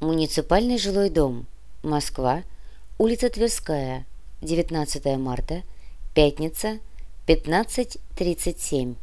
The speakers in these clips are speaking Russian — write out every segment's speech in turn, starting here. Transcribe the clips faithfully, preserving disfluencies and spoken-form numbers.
Муниципальный жилой дом. Москва. Улица Тверская. девятнадцатое марта. Пятница. пятнадцать тридцать семь.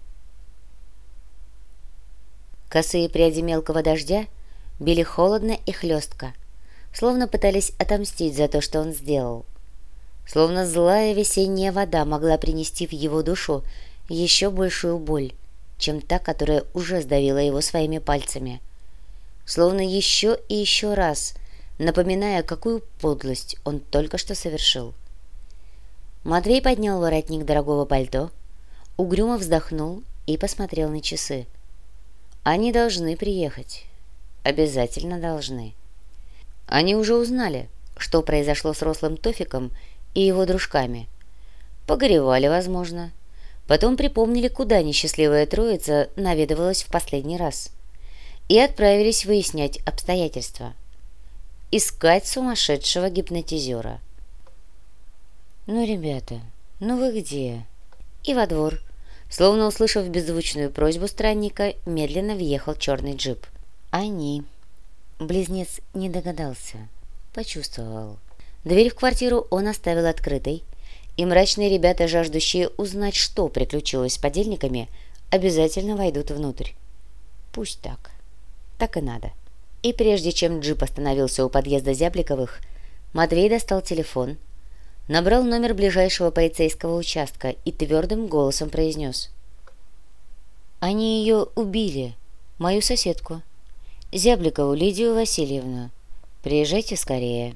Косые пряди мелкого дождя били холодно и хлестко, словно пытались отомстить за то, что он сделал. Словно злая весенняя вода могла принести в его душу еще большую боль, чем та, которая уже сдавила его своими пальцами. Словно еще и еще раз напоминая, какую подлость он только что совершил. Матвей поднял воротник дорогого пальто, угрюмо вздохнул и посмотрел на часы. Они должны приехать. Обязательно должны. Они уже узнали, что произошло с рослым Тофиком и его дружками. Погоревали, возможно. Потом припомнили, куда несчастливая троица наведывалась в последний раз. И отправились выяснять обстоятельства. Искать сумасшедшего гипнотизера. «Ну, ребята, ну вы где?» И во двор, словно услышав беззвучную просьбу странника, медленно въехал черный джип. «Они». Близнец не догадался, почувствовал. Дверь в квартиру он оставил открытой, и мрачные ребята, жаждущие узнать, что приключилось с подельниками, обязательно войдут внутрь. Пусть так. Так и надо. И прежде чем джип остановился у подъезда Зябликовых, Матвей достал телефон, набрал номер ближайшего полицейского участка и твердым голосом произнес: «Они ее убили, мою соседку, Зябликову Лидию Васильевну. Приезжайте скорее».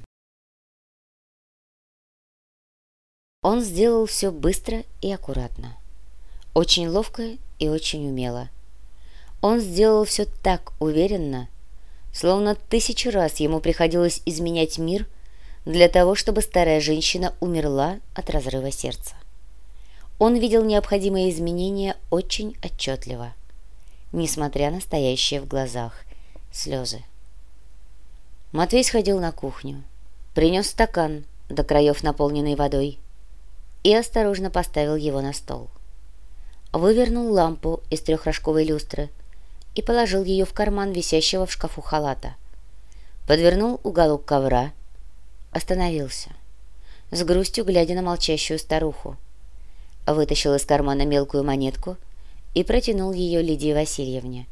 Он сделал все быстро и аккуратно, очень ловко и очень умело. Он сделал все так уверенно, словно тысячу раз ему приходилось изменять мир для того, чтобы старая женщина умерла от разрыва сердца. Он видел необходимые изменения очень отчетливо, несмотря на стоящие в глазах слезы. Матвей сходил на кухню, принес стакан, до краев наполненный водой, и осторожно поставил его на стол. Вывернул лампу из трехрожковой люстры и положил ее в карман висящего в шкафу халата. Подвернул уголок ковра, остановился, с грустью глядя на молчащую старуху. Вытащил из кармана мелкую монетку и протянул ее Лидии Васильевне.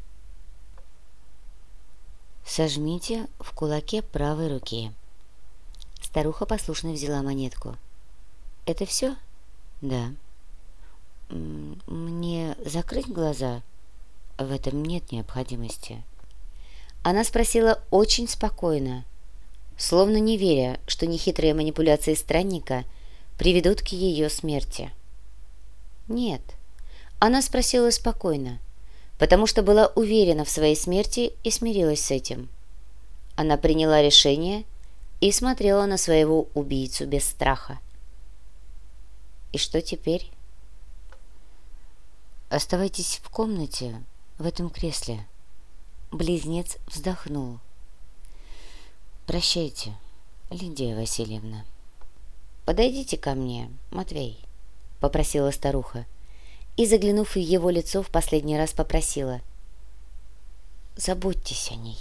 «Сожмите в кулаке правой руки». Старуха послушно взяла монетку. «Это все?» «Да». «Мне закрыть глаза?» «В этом нет необходимости». Она спросила очень спокойно, словно не веря, что нехитрые манипуляции странника приведут к ее смерти. Нет, она спросила спокойно, потому что была уверена в своей смерти и смирилась с этим. Она приняла решение и смотрела на своего убийцу без страха. «И что теперь?» «Оставайтесь в комнате, в этом кресле». Близнец вздохнул. «Прощайте, Лидия Васильевна». «Подойдите ко мне, Матвей», — попросила старуха, и, заглянув в его лицо, в последний раз попросила: «Заботьтесь о ней».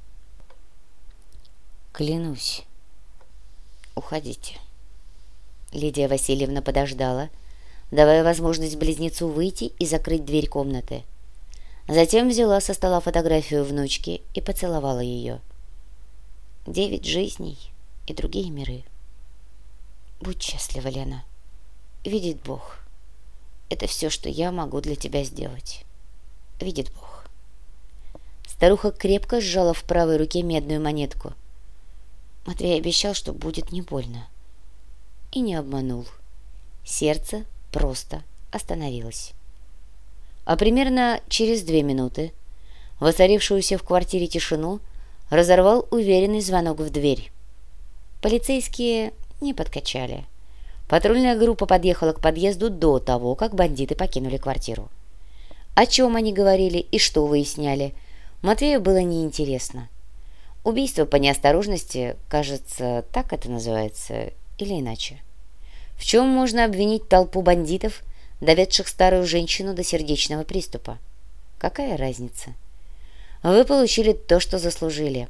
«Клянусь». «Уходите». Лидия Васильевна подождала, давая возможность близнецу выйти и закрыть дверь комнаты. Затем взяла со стола фотографию внучки и поцеловала ее. «Девять жизней и другие миры. Будь счастлива, Лена. Видит Бог. Это все, что я могу для тебя сделать. Видит Бог». Старуха крепко сжала в правой руке медную монетку. Матвей обещал, что будет не больно. И не обманул. Сердце просто остановилось. А примерно через две минуты воцарившуюся в квартире тишину разорвал уверенный звонок в дверь. Полицейские не подкачали. Патрульная группа подъехала к подъезду до того, как бандиты покинули квартиру. О чем они говорили и что выясняли, Матвею было неинтересно. Убийство по неосторожности, кажется, так это называется, или иначе. В чем можно обвинить толпу бандитов, доведших старую женщину до сердечного приступа? Какая разница? Вы получили то, что заслужили.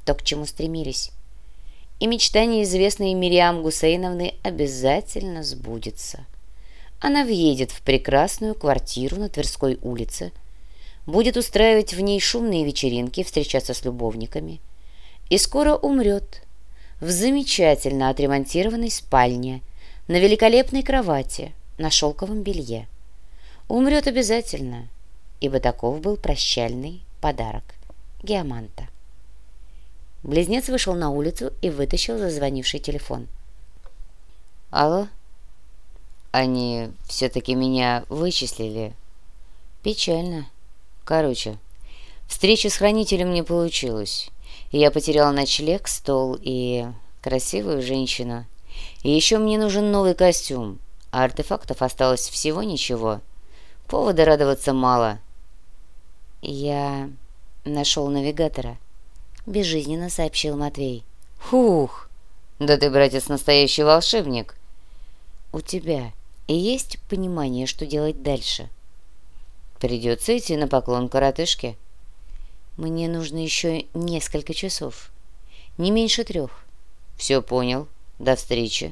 то, к чему стремились. И мечта неизвестной Мириам Гусейновны обязательно сбудется. Она въедет в прекрасную квартиру на Тверской улице, будет устраивать в ней шумные вечеринки, встречаться с любовниками и скоро умрет в замечательно отремонтированной спальне, на великолепной кровати, на шелковом белье. Умрет обязательно, ибо таков был прощальный подарок Геоманта. Близнец вышел на улицу и вытащил зазвонивший телефон. «Алло? Они все-таки меня вычислили. Печально. Короче, встреча с хранителем не получилась. Я потерял ночлег, стол и красивую женщину. И еще мне нужен новый костюм, а артефактов осталось всего ничего. Повода радоваться мало». «Я нашел навигатора», — безжизненно сообщил Матвей. «Хух! Да ты, братец, настоящий волшебник!» «У тебя есть понимание, что делать дальше?» «Придется идти на поклон коротышке». «Мне нужно еще несколько часов. Не меньше трех». «Все понял. До встречи».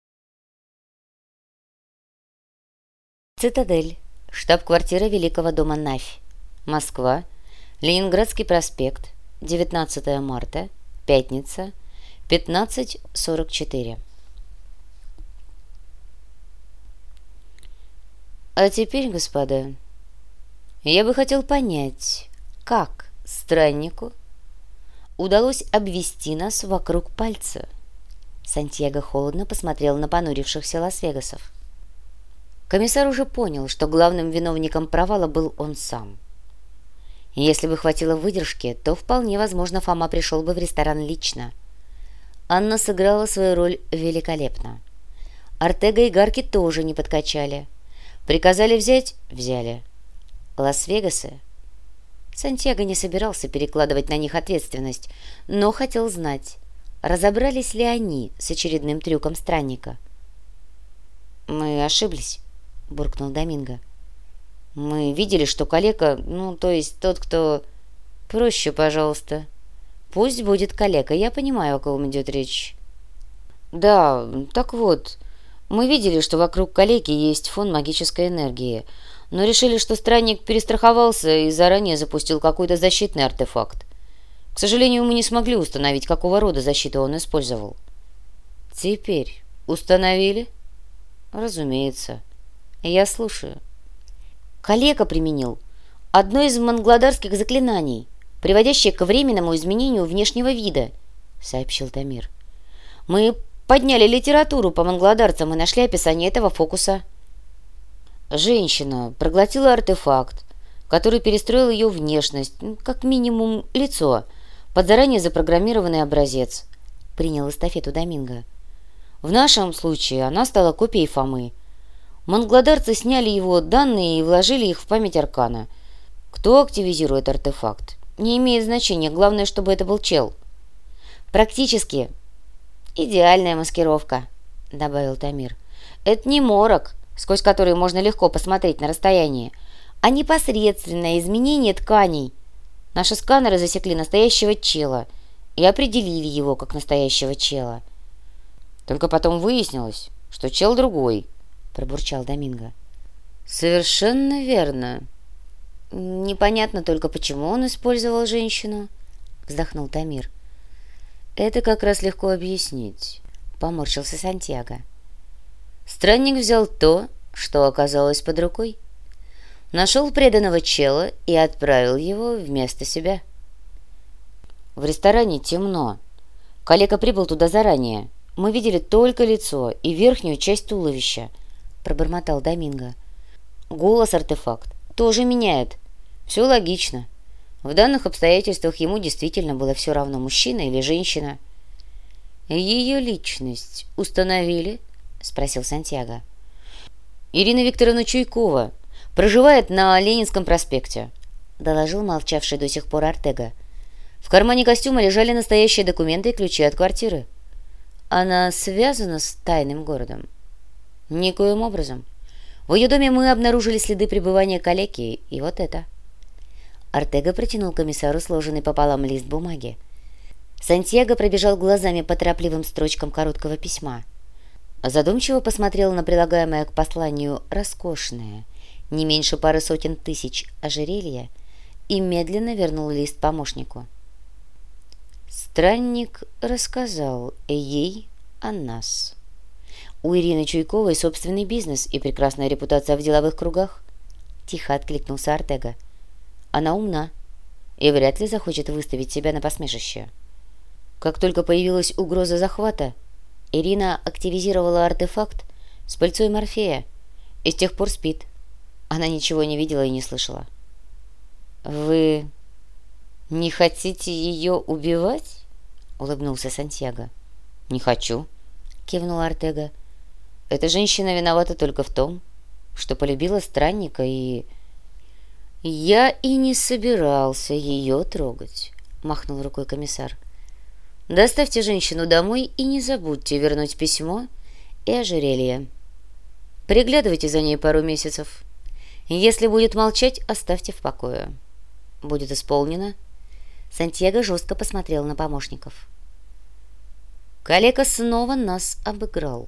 Цитадель. Штаб-квартира Великого дома Навь. Москва. Ленинградский проспект. девятнадцатое марта. Пятница. пятнадцать сорок четыре. А теперь, господа, я бы хотел понять, как страннику удалось обвести нас вокруг пальца. Сантьяго холодно посмотрел на понурившихся Лас-Вегасов. Комиссар уже понял, что главным виновником провала был он сам. Если бы хватило выдержки, то вполне возможно Фома пришел бы в ресторан лично. Анна сыграла свою роль великолепно. Артега и Гарки тоже не подкачали. Приказали взять — взяли. Лас-Вегасы. Сантьяго не собирался перекладывать на них ответственность, но хотел знать, разобрались ли они с очередным трюком странника. «Мы ошиблись», — буркнул Доминго. «Мы видели, что калека, ну, то есть тот, кто...» «Проще, пожалуйста». «Пусть будет калека, я понимаю, о ком идет речь». «Да, так вот, мы видели, что вокруг калеки есть фон магической энергии, но решили, что странник перестраховался и заранее запустил какой-то защитный артефакт. К сожалению, мы не смогли установить, какого рода защиту он использовал». «Теперь установили?» «Разумеется. Я слушаю». «Калека применил одно из мангладарских заклинаний, приводящее к временному изменению внешнего вида», — сообщил Тамир. «Мы подняли литературу по мангладарцам и нашли описание этого фокуса». Женщина проглотила артефакт, который перестроил ее внешность, как минимум лицо, под заранее запрограммированный образец, — принял эстафету Доминго. «В нашем случае она стала копией Фомы. Мангладарцы сняли его данные и вложили их в память Аркана. Кто активизирует артефакт? Не имеет значения, главное, чтобы это был чел». «Практически идеальная маскировка», — добавил Тамир. «Это не морок, сквозь который можно легко посмотреть на расстоянии, а непосредственное изменение тканей. Наши сканеры засекли настоящего чела и определили его как настоящего чела». «Только потом выяснилось, что чел другой», — пробурчал Доминго. «Совершенно верно. Непонятно только, почему он использовал женщину», — вздохнул Тамир. «Это как раз легко объяснить», — поморщился Сантьяго. «Странник взял то, что оказалось под рукой. Нашел преданного чела и отправил его вместо себя». «В ресторане темно. Калека прибыл туда заранее. Мы видели только лицо и верхнюю часть туловища», — пробормотал Доминго. «Голос артефакт тоже меняет. Все логично. В данных обстоятельствах ему действительно было все равно, мужчина или женщина». «Ее личность установили?» — спросил Сантьяго. «Ирина Викторовна Чуйкова. Проживает на Ленинском проспекте», — доложил молчавший до сих пор Артега. «В кармане костюма лежали настоящие документы и ключи от квартиры». «Она связана с тайным городом?» «Никоим образом. В ее доме мы обнаружили следы пребывания калеки, и вот это». Артега протянул комиссару сложенный пополам лист бумаги. Сантьяго пробежал глазами по торопливым строчкам короткого письма. Задумчиво посмотрел на прилагаемое к посланию роскошное, не меньше пары сотен тысяч ожерелья, и медленно вернул лист помощнику. Странник рассказал ей о нас. У Ирины Чуйковой собственный бизнес и прекрасная репутация в деловых кругах. Тихо откликнулся Артега. Она умна и вряд ли захочет выставить себя на посмешище. Как только появилась угроза захвата, Ирина активизировала артефакт с пыльцой Морфея и с тех пор спит. Она ничего не видела и не слышала. «Вы не хотите ее убивать?» — улыбнулся Сантьяго. «Не хочу», — кивнул Артега. «Эта женщина виновата только в том, что полюбила странника, и...» «Я и не собирался ее трогать», — махнул рукой комиссар. «Доставьте женщину домой и не забудьте вернуть письмо и ожерелье. Приглядывайте за ней пару месяцев. Если будет молчать, оставьте в покое. Будет исполнено». Сантьяго жестко посмотрел на помощников. Калека снова нас обыграл.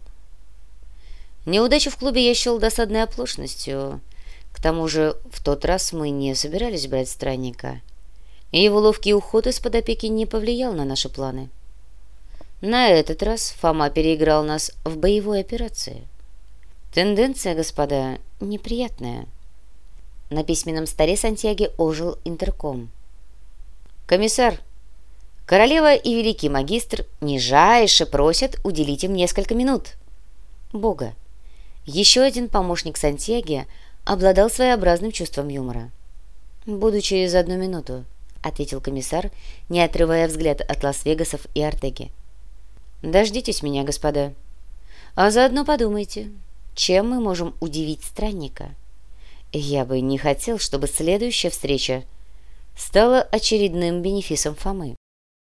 Неудачу в клубе я счел досадной оплошностью. К тому же в тот раз мы не собирались брать странника. Его ловкий уход из-под опеки не повлиял на наши планы. На этот раз Фома переиграл нас в боевой операции. Тенденция, господа, неприятная. На письменном столе Сантьяго ожил интерком. «Комиссар, королева и великий магистр нижайше просят уделить им несколько минут». Бога. Еще один помощник Сантьяго обладал своеобразным чувством юмора. «Буду через одну минуту», — ответил комиссар, не отрывая взгляд от Лас-Вегасов и Артеги. «Дождитесь меня, господа. А заодно подумайте, чем мы можем удивить странника. Я бы не хотел, чтобы следующая встреча стала очередным бенефисом Фомы».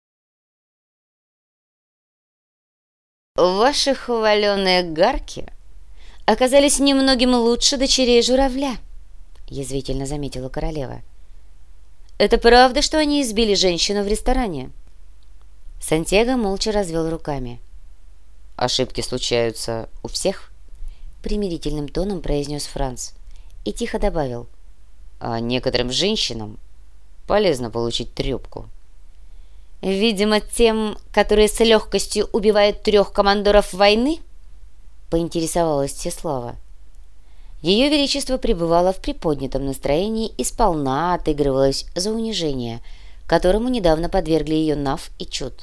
«Ваши хваленые гарки оказались немногим лучше дочерей журавля», — язвительно заметила королева. «Это правда, что они избили женщину в ресторане?» Сантьяго молча развел руками. «Ошибки случаются у всех», — примирительным тоном произнес Франц и тихо добавил. «А некоторым женщинам полезно получить трепку». «Видимо, тем, которые с легкостью убивают трех командоров войны?» — поинтересовалась Всеслава. Ее величество пребывало в приподнятом настроении и сполна отыгрывалось за унижение, которому недавно подвергли ее Нав и Чуд.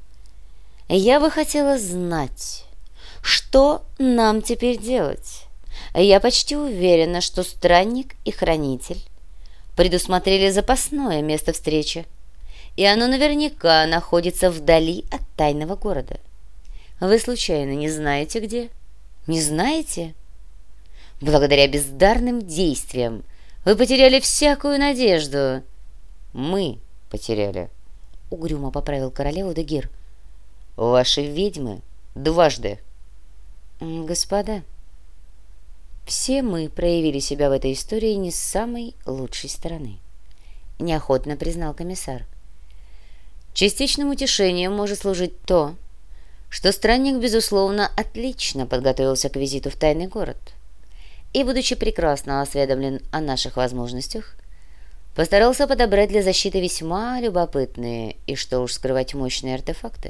«Я бы хотела знать, что нам теперь делать. Я почти уверена, что странник и хранитель предусмотрели запасное место встречи, и оно наверняка находится вдали от тайного города. Вы случайно не знаете, где? Не знаете? Благодаря бездарным действиям вы потеряли всякую надежду». «Мы потеряли», — угрюмо поправил королеву Дегир. «Ваши ведьмы дважды». «Господа, все мы проявили себя в этой истории не с самой лучшей стороны», — неохотно признал комиссар. «Частичным утешением может служить то, что странник, безусловно, отлично подготовился к визиту в тайный город и, будучи прекрасно осведомлен о наших возможностях, постарался подобрать для защиты весьма любопытные и, что уж скрывать, мощные артефакты».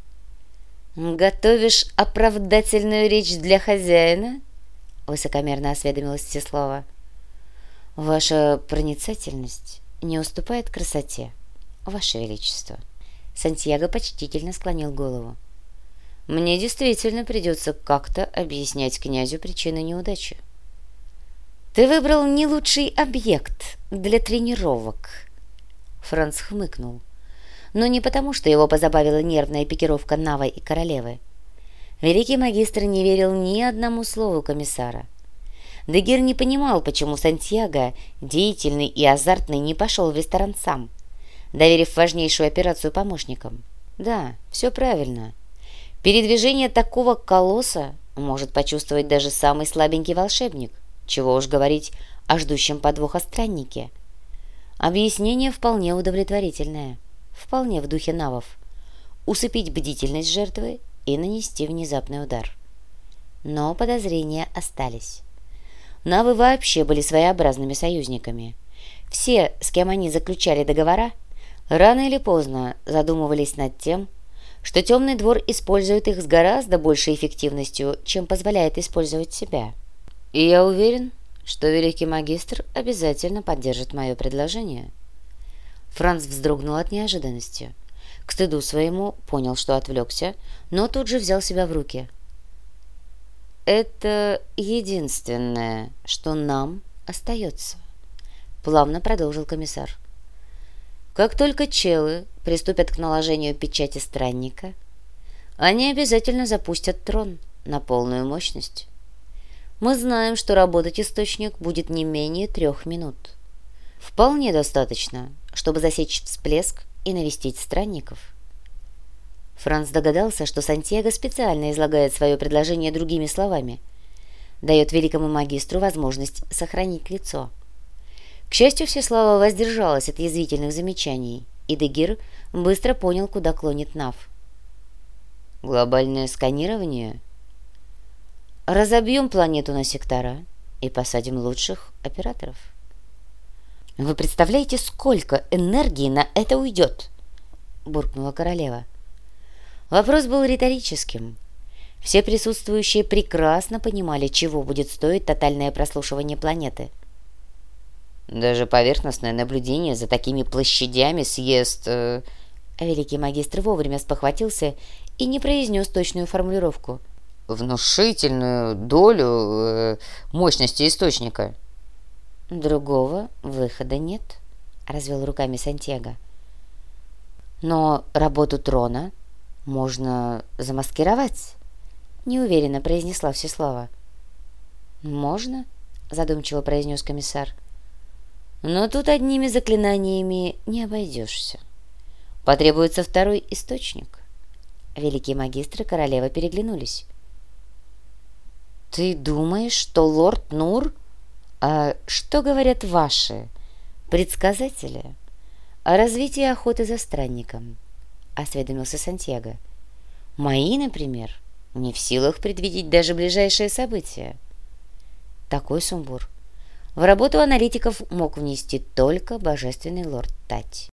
«Готовишь оправдательную речь для хозяина?» — высокомерно осведомилась Всеслава. «Ваша проницательность не уступает красоте, Ваше Величество». Сантьяго почтительно склонил голову. «Мне действительно придется как-то объяснять князю причины неудачи». «Ты выбрал не лучший объект для тренировок», — Франц хмыкнул. Но не потому, что его позабавила нервная пикировка Навы и королевы. Великий магистр не верил ни одному слову комиссара. Дегир не понимал, почему Сантьяго, деятельный и азартный, не пошел в ресторан сам, доверив важнейшую операцию помощникам. Да, все правильно. Передвижение такого колосса может почувствовать даже самый слабенький волшебник, чего уж говорить о ждущем подвоха страннике. Объяснение вполне удовлетворительное, вполне в духе навов. усыпить бдительность жертвы и нанести внезапный удар. Но подозрения остались. Навы вообще были своеобразными союзниками. Все, с кем они заключали договора, рано или поздно задумывались над тем, что темный двор использует их с гораздо большей эффективностью, чем позволяет использовать себя. И я уверен, что великий магистр обязательно поддержит мое предложение. Франц вздрогнул от неожиданности. К стыду своему понял, что отвлекся, но тут же взял себя в руки. «Это единственное, что нам остается», — плавно продолжил комиссар. «Как только челы приступят к наложению печати странника, они обязательно запустят трон на полную мощность. Мы знаем, что работать источник будет не менее трех минут. Вполне достаточно, чтобы засечь всплеск и навестить странников». Франц догадался, что Сантьяго специально излагает свое предложение другими словами, дает великому магистру возможность сохранить лицо. К счастью, Всеслава воздержалась от язвительных замечаний, и Дегир быстро понял, куда клонит Нав. «Глобальное сканирование? Разобьем планету на сектора и посадим лучших операторов». «Вы представляете, сколько энергии на это уйдет?» — буркнула королева. Вопрос был риторическим. Все присутствующие прекрасно понимали, чего будет стоить тотальное прослушивание планеты. «Даже поверхностное наблюдение за такими площадями съест...» э... Великий магистр вовремя спохватился и не произнес точную формулировку. «Внушительную долю э, мощности источника». «Другого выхода нет», — развел руками Сантьяго. «Но работу трона можно замаскировать», — неуверенно произнесла Всеслава. «Можно», — задумчиво произнес комиссар. «Но тут одними заклинаниями не обойдешься. Потребуется второй источник». Великие магистры и королева переглянулись. «Ты думаешь, что лорд Нур... А что говорят ваши предсказатели о развитии охоты за странником?» — осведомился Сантьяго. «Мои, например, не в силах предвидеть даже ближайшие события». Такой сумбур в работу аналитиков мог внести только божественный лорд Тать.